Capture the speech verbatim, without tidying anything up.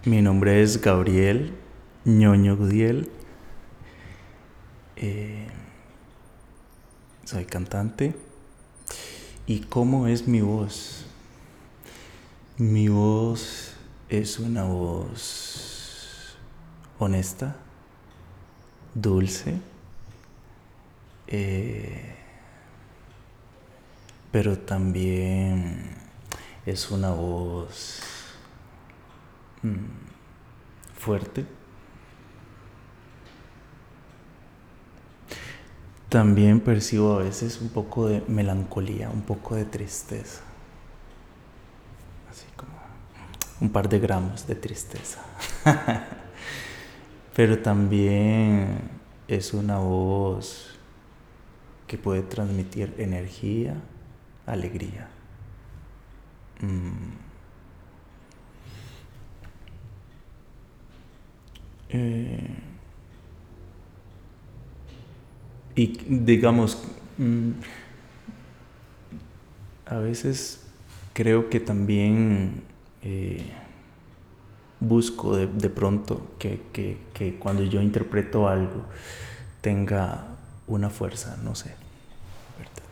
Mi nombre es Gabriel Ñoño Gudiel. Eh, soy cantante. ¿Y cómo es mi voz? Mi voz es una voz honesta, dulce, eh, pero también es una voz mm, fuerte. También percibo a veces un poco de melancolía, un poco de tristeza, así como un par de gramos de tristeza. Pero también es una voz que puede transmitir energía, alegría. Mm. Eh, y digamos, mm, a veces creo que también eh, busco de, de pronto que, que, que cuando yo interpreto algo tenga una fuerza, no sé, ¿verdad?